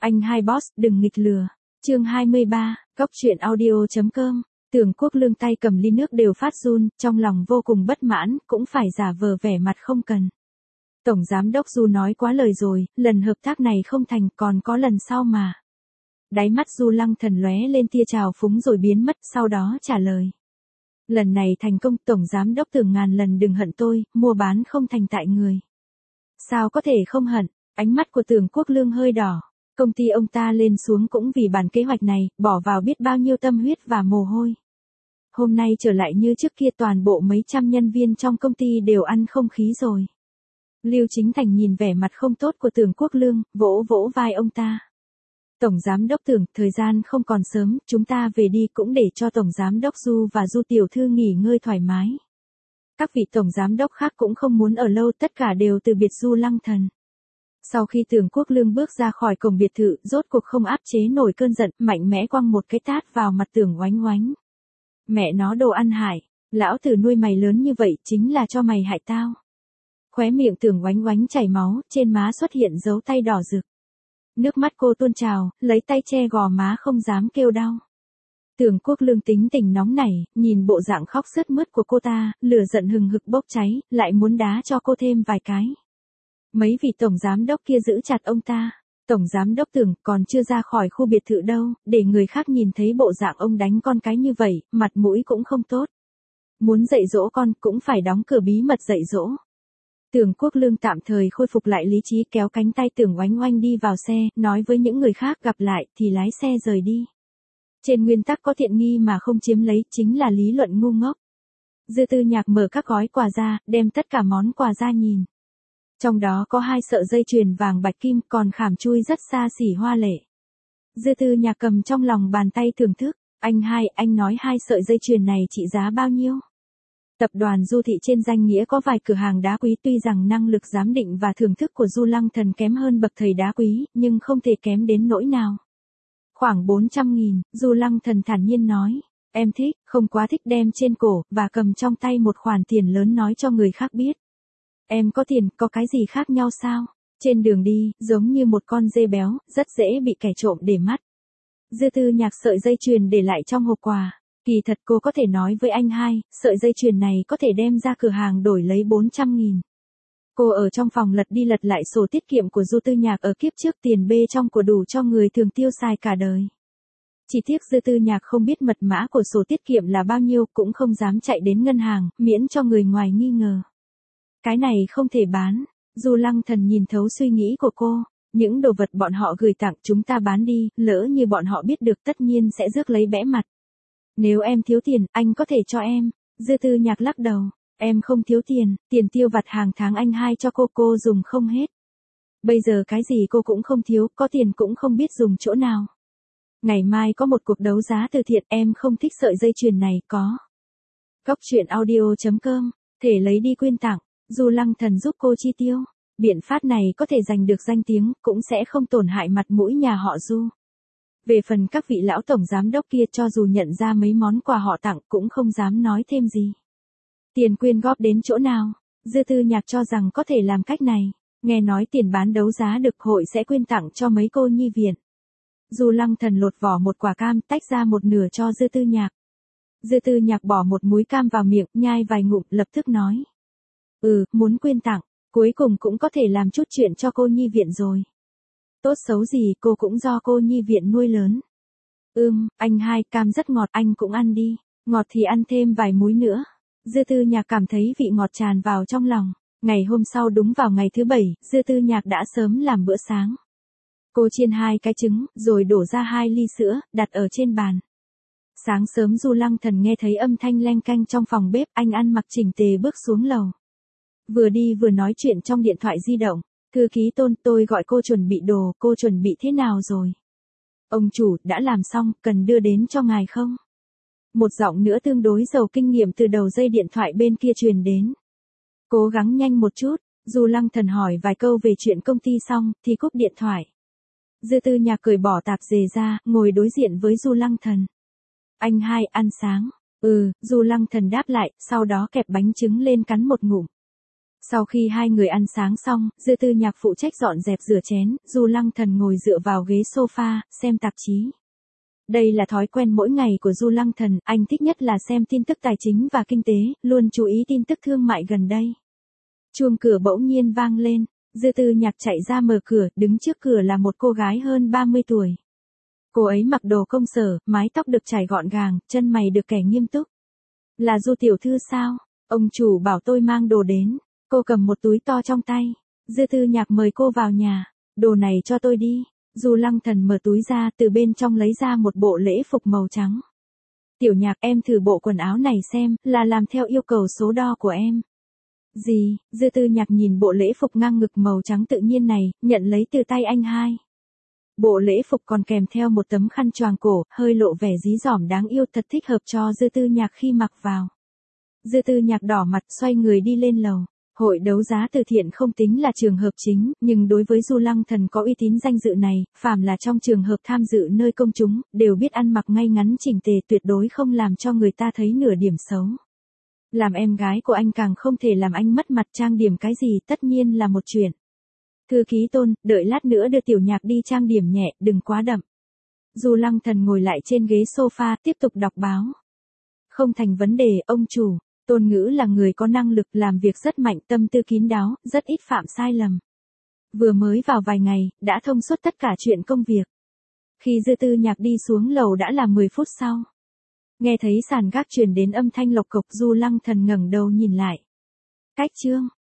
Anh hai boss, đừng nghịch lừa. Chương 23, Cốc truyện audio.com. Tưởng Quốc Lương tay cầm ly nước đều phát run, trong lòng vô cùng bất mãn, cũng phải giả vờ vẻ mặt không cần. Tổng giám đốc Du nói quá lời rồi, lần hợp tác này không thành, còn có lần sau mà. Đáy mắt Du Lăng Thần lóe lên tia trào phúng rồi biến mất, sau đó trả lời. Lần này thành công, tổng giám đốc Tưởng ngàn lần đừng hận tôi, mua bán không thành tại người. Sao có thể không hận? Ánh mắt của Tưởng Quốc Lương hơi đỏ. Công ty ông ta lên xuống cũng vì bản kế hoạch này, bỏ vào biết bao nhiêu tâm huyết và mồ hôi. Hôm nay trở lại như trước kia, toàn bộ mấy trăm nhân viên trong công ty đều ăn không khí rồi. Lưu Chính Thành nhìn vẻ mặt không tốt của Tưởng Quốc Lương, vỗ vỗ vai ông ta. Tổng giám đốc Tưởng, thời gian không còn sớm, chúng ta về đi, cũng để cho tổng giám đốc Du và Du tiểu thư nghỉ ngơi thoải mái. Các vị tổng giám đốc khác cũng không muốn ở lâu, tất cả đều từ biệt Du Lăng Thần. Sau khi Tưởng Quốc Lương bước ra khỏi cổng biệt thự, rốt cuộc không áp chế nổi cơn giận, mạnh mẽ quăng một cái tát vào mặt Tưởng Oánh Oánh. Mẹ nó đồ ăn hại, lão tử nuôi mày lớn như vậy chính là cho mày hại tao. Khóe miệng Tưởng Oánh Oánh chảy máu, trên má xuất hiện dấu tay đỏ rực. Nước mắt cô tuôn trào, lấy tay che gò má không dám kêu đau. Tưởng Quốc Lương tính tình nóng nảy, nhìn bộ dạng khóc sướt mướt của cô ta, lửa giận hừng hực bốc cháy, lại muốn đá cho cô thêm vài cái. Mấy vị tổng giám đốc kia giữ chặt ông ta. Tổng giám đốc Tưởng còn chưa ra khỏi khu biệt thự đâu, để người khác nhìn thấy bộ dạng ông đánh con cái như vậy, mặt mũi cũng không tốt. Muốn dạy dỗ con cũng phải đóng cửa bí mật dạy dỗ. Tưởng Quốc Lương tạm thời khôi phục lại lý trí, kéo cánh tay Tưởng Oánh Oánh đi vào xe, nói với những người khác gặp lại thì lái xe rời đi. Trên nguyên tắc có tiện nghi mà không chiếm lấy chính là lý luận ngu ngốc. Dư Tư Nhạc mở các gói quà ra, đem tất cả món quà ra nhìn. Trong đó có 2 sợi dây chuyền vàng bạch kim, còn khảm chui rất xa xỉ hoa lệ. Dư Tư Nhạc cầm trong lòng bàn tay thưởng thức. Anh hai, anh nói 2 sợi dây chuyền này trị giá bao nhiêu? Tập đoàn Du Thị trên danh nghĩa có vài cửa hàng đá quý, tuy rằng năng lực giám định và thưởng thức của Du Lăng Thần kém hơn bậc thầy đá quý, nhưng không thể kém đến nỗi nào. Khoảng 400.000, Du Lăng Thần thản nhiên nói. Em thích, không quá thích, đem trên cổ, và cầm trong tay một khoản tiền lớn nói cho người khác biết. Em có tiền, có cái gì khác nhau sao? Trên đường đi, giống như một con dê béo, rất dễ bị kẻ trộm để mắt. Dư Tư Nhạc sợi dây chuyền để lại trong hộp quà. Kỳ thật cô có thể nói với anh hai, sợi dây chuyền này có thể đem ra cửa hàng đổi lấy 400.000. Cô ở trong phòng lật đi lật lại sổ tiết kiệm của Du Tư Nhạc ở kiếp trước, tiền bê trong của đủ cho người thường tiêu xài cả đời. Chỉ tiếc Dư Tư Nhạc không biết mật mã của sổ tiết kiệm là bao nhiêu, cũng không dám chạy đến ngân hàng, miễn cho người ngoài nghi ngờ. Cái này không thể bán. Du Lăng Thần nhìn thấu suy nghĩ của cô. Những đồ vật bọn họ gửi tặng chúng ta bán đi, lỡ như bọn họ biết được tất nhiên sẽ rước lấy bẽ mặt. Nếu em thiếu tiền, anh có thể cho em. Dư Tư Nhạc lắc đầu. Em không thiếu tiền, tiền tiêu vặt hàng tháng anh hai cho cô dùng không hết. Bây giờ cái gì cô cũng không thiếu, có tiền cũng không biết dùng chỗ nào. Ngày mai có một cuộc đấu giá từ thiện, em không thích sợi dây chuyền này, có. Cốc truyện audio.com, thể lấy đi quyên tặng. Du Lăng Thần giúp cô chi tiêu. Biện pháp này có thể giành được danh tiếng, cũng sẽ không tổn hại mặt mũi nhà họ Du. Về phần các vị lão tổng giám đốc kia, cho dù nhận ra mấy món quà họ tặng cũng không dám nói thêm gì. Tiền quyên góp đến chỗ nào? Dư Tư Nhạc cho rằng có thể làm cách này. Nghe nói tiền bán đấu giá được hội sẽ quyên tặng cho mấy cô nhi viện. Du Lăng Thần lột vỏ một quả cam, tách ra một nửa cho Dư Tư Nhạc. Dư Tư Nhạc bỏ một múi cam vào miệng, nhai vài ngụm, lập tức nói. Muốn quyên tặng, cuối cùng cũng có thể làm chút chuyện cho cô nhi viện rồi. Tốt xấu gì cô cũng do cô nhi viện nuôi lớn. Anh hai, cam rất ngọt, anh cũng ăn đi. Ngọt thì ăn thêm vài múi nữa. Dư Tư Nhạc cảm thấy vị ngọt tràn vào trong lòng. Ngày hôm sau đúng vào ngày thứ 7, Dư Tư Nhạc đã sớm làm bữa sáng. Cô chiên 2 cái trứng, rồi đổ ra 2 ly sữa, đặt ở trên bàn. Sáng sớm Du Lăng Thần nghe thấy âm thanh leng canh trong phòng bếp, anh ăn mặc chỉnh tề bước xuống lầu. Vừa đi vừa nói chuyện trong điện thoại di động. Thư ký Tôn, tôi gọi cô chuẩn bị đồ, cô chuẩn bị thế nào rồi? Ông chủ, đã làm xong, cần đưa đến cho ngài không? Một giọng nữa tương đối giàu kinh nghiệm từ đầu dây điện thoại bên kia truyền đến. Cố gắng nhanh một chút. Du Lăng Thần hỏi vài câu về chuyện công ty xong, thì cúp điện thoại. Dư Tư Nhạc cởi bỏ tạp dề ra, ngồi đối diện với Du Lăng Thần. Anh hai, ăn sáng. Du Lăng Thần đáp lại, sau đó kẹp bánh trứng lên cắn một ngụm. Sau khi hai người ăn sáng xong, Dư Tư Nhạc phụ trách dọn dẹp rửa chén, Du Lăng Thần ngồi dựa vào ghế sofa, xem tạp chí. Đây là thói quen mỗi ngày của Du Lăng Thần, anh thích nhất là xem tin tức tài chính và kinh tế, luôn chú ý tin tức thương mại gần đây. Chuông cửa bỗng nhiên vang lên, Dư Tư Nhạc chạy ra mở cửa, đứng trước cửa là một cô gái hơn 30 tuổi. Cô ấy mặc đồ công sở, mái tóc được chải gọn gàng, chân mày được kẻ nghiêm túc. Là Du tiểu thư sao? Ông chủ bảo tôi mang đồ đến. Cô cầm một túi to trong tay. Dư Tư Nhạc mời cô vào nhà. Đồ này cho tôi đi. Du Lăng Thần mở túi ra, từ bên trong lấy ra một bộ lễ phục màu trắng. Tiểu Nhạc, em thử bộ quần áo này xem, là làm theo yêu cầu số đo của em. Gì? Dư Tư Nhạc nhìn bộ lễ phục ngang ngực màu trắng tự nhiên này, nhận lấy từ tay anh hai. Bộ lễ phục còn kèm theo một tấm khăn choàng cổ, hơi lộ vẻ dí dỏm đáng yêu, thật thích hợp cho Dư Tư Nhạc khi mặc vào. Dư Tư Nhạc đỏ mặt xoay người đi lên lầu. Hội đấu giá từ thiện không tính là trường hợp chính, nhưng đối với Du Lăng Thần có uy tín danh dự này, phàm là trong trường hợp tham dự nơi công chúng, đều biết ăn mặc ngay ngắn chỉnh tề, tuyệt đối không làm cho người ta thấy nửa điểm xấu. Làm em gái của anh càng không thể làm anh mất mặt, trang điểm cái gì tất nhiên là một chuyện. Thư ký Tôn, đợi lát nữa đưa Tiểu Nhạc đi trang điểm nhẹ, đừng quá đậm. Du Lăng Thần ngồi lại trên ghế sofa, tiếp tục đọc báo. Không thành vấn đề, ông chủ. Tôn Ngữ là người có năng lực, làm việc rất mạnh, tâm tư kín đáo, rất ít phạm sai lầm. Vừa mới vào vài ngày, đã thông suốt tất cả chuyện công việc. Khi Dư Tư Nhạc đi xuống lầu đã là 10 phút sau. Nghe thấy sàn gác truyền đến âm thanh lộc cộc, Du Lăng Thần ngẩng đầu nhìn lại. Cách chương